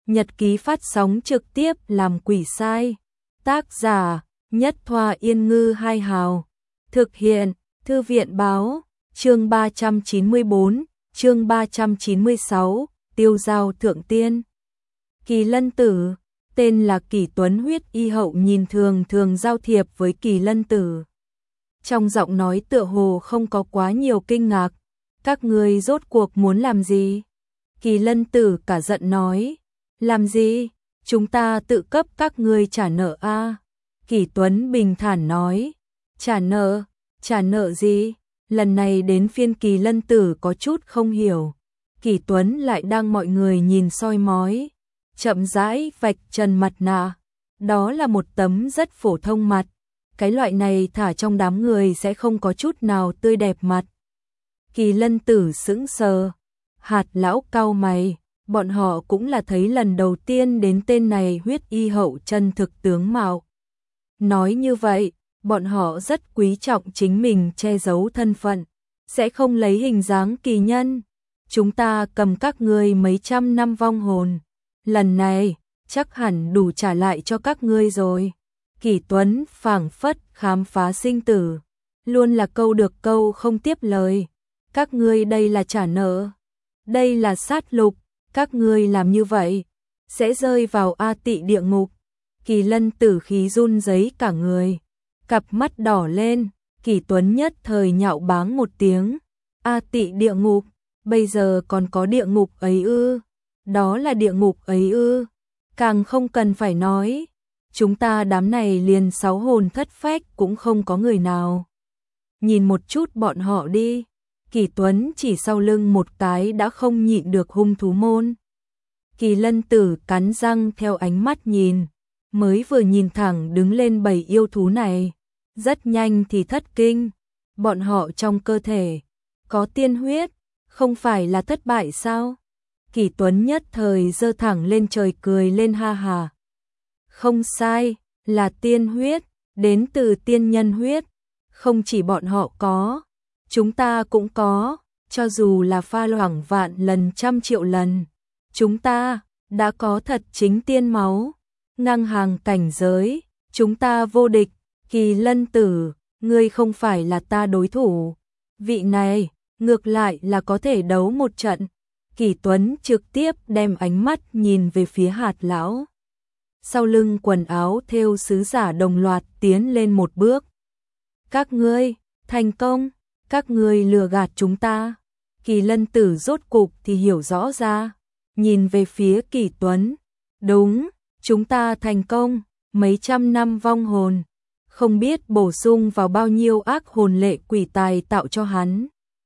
Nhật ký phát sóng trực tiếp làm quỷ sai. Tác giả Nhất Thoa Yên Ngư Hai Hào. Thực hiện Thư viện Báo. Chương 394, chương 396, Tiêu Giao Thượng Tiên. Kỳ Lân Tử, tên là Kỳ Tuấn, huyết y hậu, nhìn thường thường giao thiệp với Kỳ Lân Tử. Trong giọng nói tựa hồ không có quá nhiều kinh ngạc. Các ngươi rốt cuộc muốn làm gì? Kỳ Lân Tử cả giận nói. Làm gì? Chúng ta tự cấp các ngươi trả nợ a. Kỳ Tuấn bình thản nói. Trả nợ? Trả nợ gì? Lần này đến phiên Kỳ Lân Tử có chút không hiểu. Kỳ Tuấn lại đang mọi người nhìn soi mói, chậm rãi vạch trần mặt nạ. Đó là một tấm rất phổ thông mặt. Cái loại này thả trong đám người sẽ không có chút nào tươi đẹp mặt. Kỳ Lân Tử sững sờ. Hạt lão cau mày. Bọn họ cũng là thấy lần đầu tiên đến tên này huyết y hậu chân thực tướng mạo. Nói như vậy, bọn họ rất quý trọng chính mình che giấu thân phận, sẽ không lấy hình dáng kỳ nhân. Chúng ta cầm các ngươi mấy trăm năm vong hồn, lần này chắc hẳn đủ trả lại cho các ngươi rồi. Kỳ Tuấn phảng phất khám phá sinh tử, luôn là câu được câu không tiếp lời. Các ngươi đây là trả nợ, đây là sát lục, các ngươi làm như vậy sẽ rơi vào A Tị địa ngục. Kỳ Lân Tử khí run rẩy cả người, cặp mắt đỏ lên. Kỳ Tuấn nhất thời nhạo báng một tiếng. A Tị địa ngục? Bây giờ còn có địa ngục ấy ư? Đó là địa ngục ấy ư? Càng không cần phải nói, chúng ta đám này liền 6 hồn thất phách cũng không có người nào. Nhìn một chút bọn họ đi. Kỳ Tuấn chỉ sau lưng một cái đã không nhịn được hung thú môn. Kỳ Lân Tử cắn răng theo ánh mắt nhìn, mới vừa nhìn thẳng đứng lên 7 yêu thú này, rất nhanh thì thất kinh. Bọn họ trong cơ thể có tiên huyết, không phải là thất bại sao? Kỳ Tuấn nhất thời giơ thẳng lên trời cười lên ha ha. Không sai, là tiên huyết, đến từ tiên nhân huyết. Không chỉ bọn họ có, chúng ta cũng có, cho dù là pha loãng vạn lần, trăm triệu lần, chúng ta đã có thật chính tiên máu, ngang hàng cảnh giới, chúng ta vô địch. Kỳ Lân Tử, ngươi không phải là ta đối thủ, vị này ngược lại là có thể đấu một trận. Kỳ Tuấn trực tiếp đem ánh mắt nhìn về phía Hạt lão. Sau lưng quần áo thêu sứ giả đồng loạt tiến lên một bước. Các ngươi thành công, các ngươi lừa gạt chúng ta. Kỳ Lân Tử rốt cục thì hiểu rõ ra, nhìn về phía Kỳ Tuấn. Đúng, chúng ta thành công, mấy trăm năm vong hồn, không biết bổ sung vào bao nhiêu ác hồn lệ quỷ tài tạo cho hắn.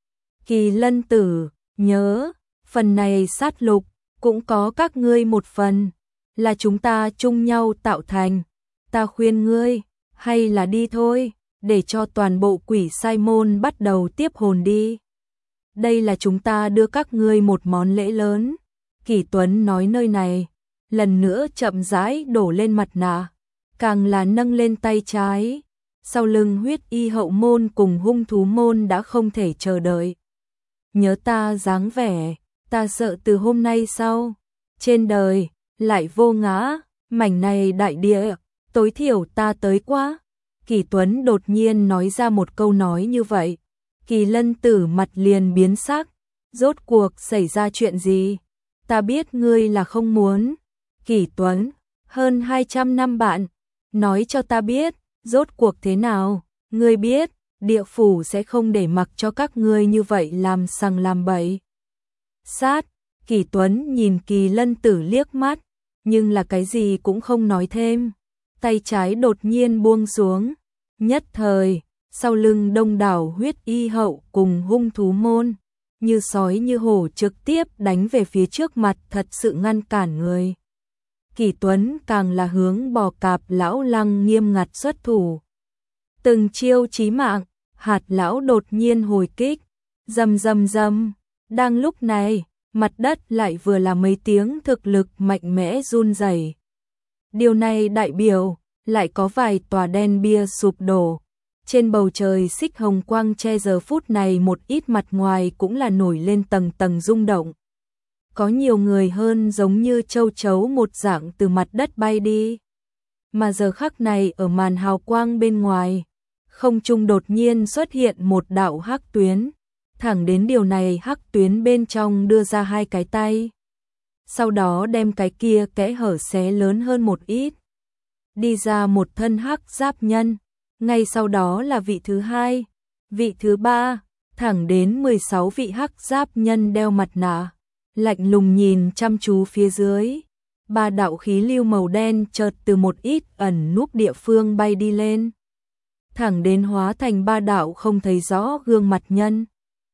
Kỳ Lân Tử, nhớ, phần này sát lục cũng có các ngươi một phần, là chúng ta chung nhau tạo thành. Ta khuyên ngươi, hay là đi thôi, để cho toàn bộ quỷ sai môn bắt đầu tiếp hồn đi. Đây là chúng ta đưa các ngươi một món lễ lớn. Kỳ Tuấn nói nơi này, lần nữa chậm rãi đổ lên mặt nạ, càng là nâng lên tay trái. Sau lưng huyết y hậu môn cùng hung thú môn đã không thể chờ đợi. Nhớ ta dáng vẻ, ta sợ từ hôm nay sau, trên đời lại vô ngã, mảnh này đại địa, tối thiểu ta tới quá. Kỳ Tuấn đột nhiên nói ra một câu nói như vậy. Kỳ Lân Tử mặt liền biến sắc. Rốt cuộc xảy ra chuyện gì? Ta biết ngươi là không muốn. Kỳ Tuấn, hơn 200 năm bạn, nói cho ta biết, rốt cuộc thế nào? Ngươi biết, địa phủ sẽ không để mặc cho các ngươi như vậy làm sằng làm bậy. Sát, Kỳ Tuấn nhìn Kỳ Lân Tử liếc mắt, nhưng là cái gì cũng không nói thêm. Tay trái đột nhiên buông xuống, nhất thời, sau lưng đông đảo huyết y hậu cùng hung thú môn, như sói như hổ trực tiếp đánh về phía trước mặt, thật sự ngăn cản người. Kỳ Tuấn càng là hướng Bò Cạp lão Lăng nghiêm ngặt xuất thủ. Từng chiêu chí mạng, Hạt lão đột nhiên hồi kích, rầm rầm rầm. Đang lúc này, mặt đất lại vừa là mấy tiếng thực lực mạnh mẽ run rẩy. Điều này đại biểu lại có vài tòa đen bia sụp đổ. Trên bầu trời xích hồng quang che giờ phút này một ít mặt ngoài cũng là nổi lên tầng tầng rung động. có nhiều người hơn giống như châu chấu một dạng từ mặt đất bay đi. Mà giờ khắc này ở màn hào quang bên ngoài, không trung đột nhiên xuất hiện một đạo hắc tuyến, thẳng đến điều này hắc tuyến bên trong đưa ra hai cái tay. Sau đó đem cái kia kẽ hở xé lớn hơn một ít. Đi ra một thân hắc giáp nhân, ngay sau đó là vị thứ hai, vị thứ ba, thẳng đến 16 vị hắc giáp nhân đeo mặt nạ, lạnh lùng nhìn chăm chú phía dưới. Ba đạo khí lưu màu đen chợt từ một ít ẩn núp địa phương bay đi lên, thẳng đến hóa thành ba đạo không thấy rõ gương mặt nhân.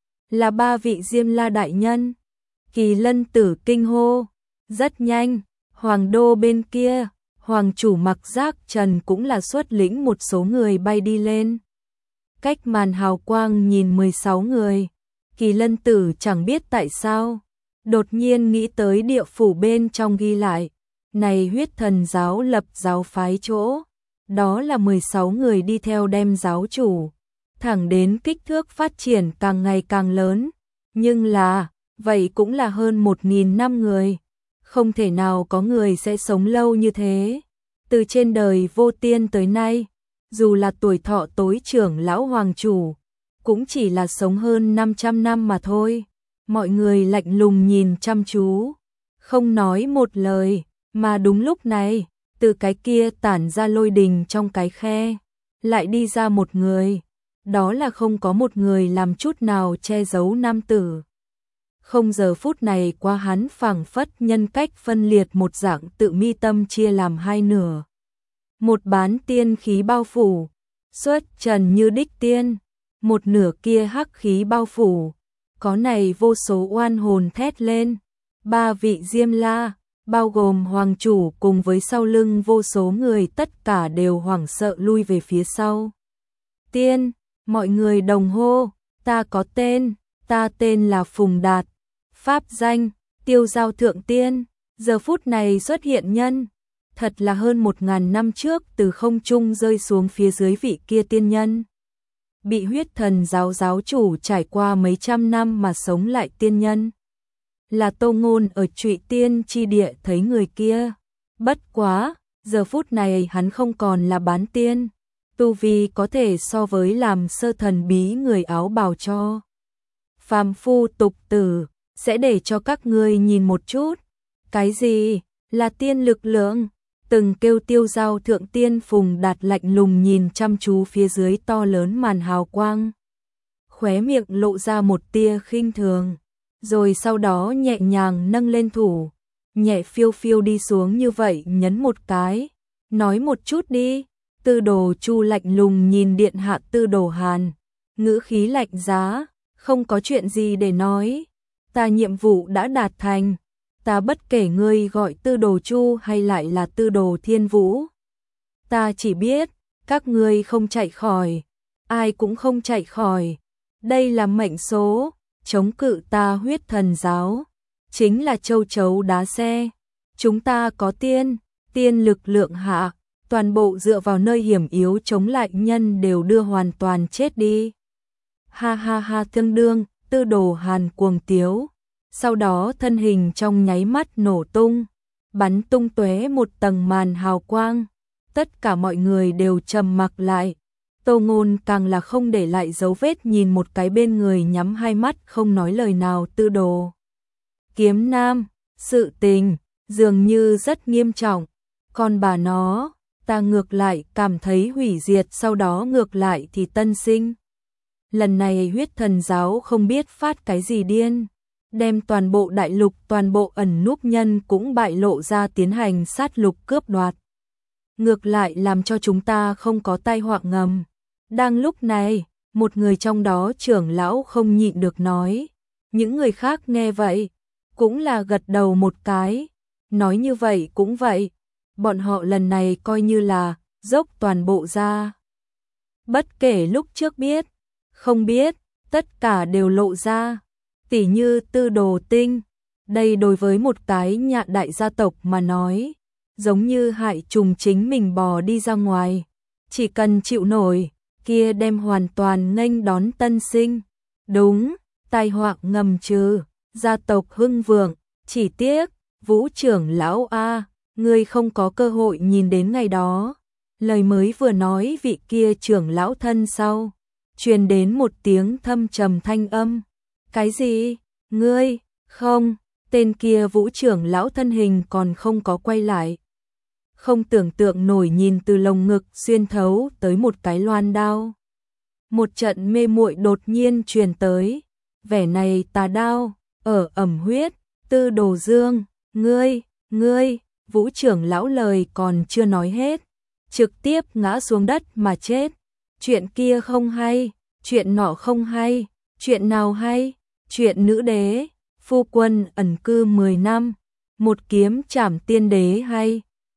Là ba vị Diêm La đại nhân. Kỳ Lân Tử kinh hô, rất nhanh, Hoàng đô bên kia, Hoàng chủ Mặc Giác Trần cũng là xuất lĩnh một số người bay đi lên. Cách màn hào quang nhìn 16 người, Kỳ Lân Tử chẳng biết tại sao, đột nhiên nghĩ tới địa phủ bên trong ghi lại, này huyết thần giáo lập giáo phái chỗ, đó là 16 người đi theo đem giáo chủ, thẳng đến kích thước phát triển càng ngày càng lớn, nhưng là, vậy cũng là hơn 1.000 năm người, không thể nào có người sẽ sống lâu như thế. Từ trên đời vô tiên tới nay, dù là tuổi thọ tối trưởng lão hoàng chủ, cũng chỉ là sống hơn 500 năm mà thôi. Mọi người lạnh lùng nhìn chăm chú, không nói một lời, mà đúng lúc này, từ cái kia tản ra lôi đình trong cái khe, lại đi ra một người, đó là không có một người làm chút nào che giấu nam tử. Không giờ phút này qua hắn phảng phất nhân cách phân liệt một dạng tự mi tâm chia làm hai nửa. Một bán tiên khí bao phủ, xuất trần như đích tiên, một nửa kia hắc khí bao phủ, có này vô số oan hồn thét lên. Ba vị Diêm La, bao gồm hoàng chủ cùng với sau lưng vô số người tất cả đều hoảng sợ lui về phía sau. Tiên, mọi người đồng hô, ta có tên, ta tên là Phùng Đạt, pháp danh, Tiêu Giao Thượng Tiên, giờ phút này xuất hiện nhân, thật là hơn 1.000 năm trước từ không trung rơi xuống phía dưới vị kia tiên nhân. Bị huyết thần giáo giáo chủ trải qua mấy trăm năm mà sống lại tiên nhân. Là Tô Ngôn ở Trụy Tiên chi địa thấy người kia. Bất quá, giờ phút này hắn không còn là bán tiên. Tu vi có thể so với làm sơ thần bí người áo bào cho. Phàm phu tục tử, sẽ để cho các ngươi nhìn một chút. Cái gì? Là tiên lực lượng? Từng kêu Tiêu Giao Thượng Tiên Phùng Đạt lạnh lùng nhìn chăm chú phía dưới to lớn màn hào quang. Khóe miệng lộ ra một tia khinh thường, rồi sau đó nhẹ nhàng nâng lên thủ, nhẹ phiêu phiêu đi xuống như vậy nhấn một cái, nói một chút đi. Tư Đồ Chu lạnh lùng nhìn điện hạ Tư Đồ Hàn, ngữ khí lạnh giá, không có chuyện gì để nói, ta nhiệm vụ đã đạt thành. Ta bất kể ngươi gọi Tư Đồ Chu hay lại là Tư Đồ Thiên Vũ. Ta chỉ biết, các ngươi không chạy khỏi, ai cũng không chạy khỏi. Đây là mệnh số, chống cự ta huyết thần giáo, chính là châu chấu đá xe. Chúng ta có tiên lực lượng hạ, toàn bộ dựa vào nơi hiểm yếu chống lại nhân đều đưa hoàn toàn chết đi. Ha ha ha, tương đương, Tư Đồ Hàn cuồng tiếu. Sau đó thân hình trong nháy mắt nổ tung, bắn tung tóe một tầng màn hào quang. Tất cả mọi người đều trầm mặc lại. Tô Ngôn càng là không để lại dấu vết nhìn một cái bên người nhắm hai mắt không nói lời nào. Tư Đồ Kiếm Nam, sự tình dường như rất nghiêm trọng. Còn bà nó, ta ngược lại cảm thấy hủy diệt, sau đó ngược lại thì tân sinh. Lần này huyết thần giáo không biết phát cái gì điên, đem toàn bộ đại lục, toàn bộ ẩn núp nhân cũng bại lộ ra tiến hành sát lục cướp đoạt. Ngược lại làm cho chúng ta không có tai họa ngầm. Đang lúc này, một người trong đó trưởng lão không nhịn được nói. Những người khác nghe vậy, cũng là gật đầu một cái. Nói như vậy cũng vậy, bọn họ lần này coi như là dốc toàn bộ ra. Bất kể lúc trước biết, không biết, tất cả đều lộ ra. Tỉ như Tư Đồ Tinh, đây đối với một cái nhạn đại gia tộc mà nói, giống như hại trùng chính mình bò đi ra ngoài, chỉ cần chịu nổi, kia đem hoàn toàn nghênh đón tân sinh. Đúng, tai họa ngầm trừ, gia tộc hưng vượng, Chỉ tiếc, Vũ trưởng lão a, ngươi không có cơ hội nhìn đến ngày đó. Lời mới vừa nói vị kia trưởng lão thân sau, truyền đến một tiếng thâm trầm thanh âm. Cái gì? Ngươi? Không, tên kia Vũ trưởng lão thân hình còn không có quay lại. Không tưởng tượng nổi nhìn từ lồng ngực xuyên thấu tới một cái loan đao. Một trận mê muội đột nhiên truyền tới, vẻ này tà đao, ở ẩm huyết, Tư Đồ Dương, ngươi, Vũ trưởng lão lời còn chưa nói hết, trực tiếp ngã xuống đất mà chết. Chuyện kia không hay, chuyện nọ không hay, chuyện nào hay, chuyện nữ đế, phu quân ẩn cư 10 năm, một kiếm trảm tiên đế hay,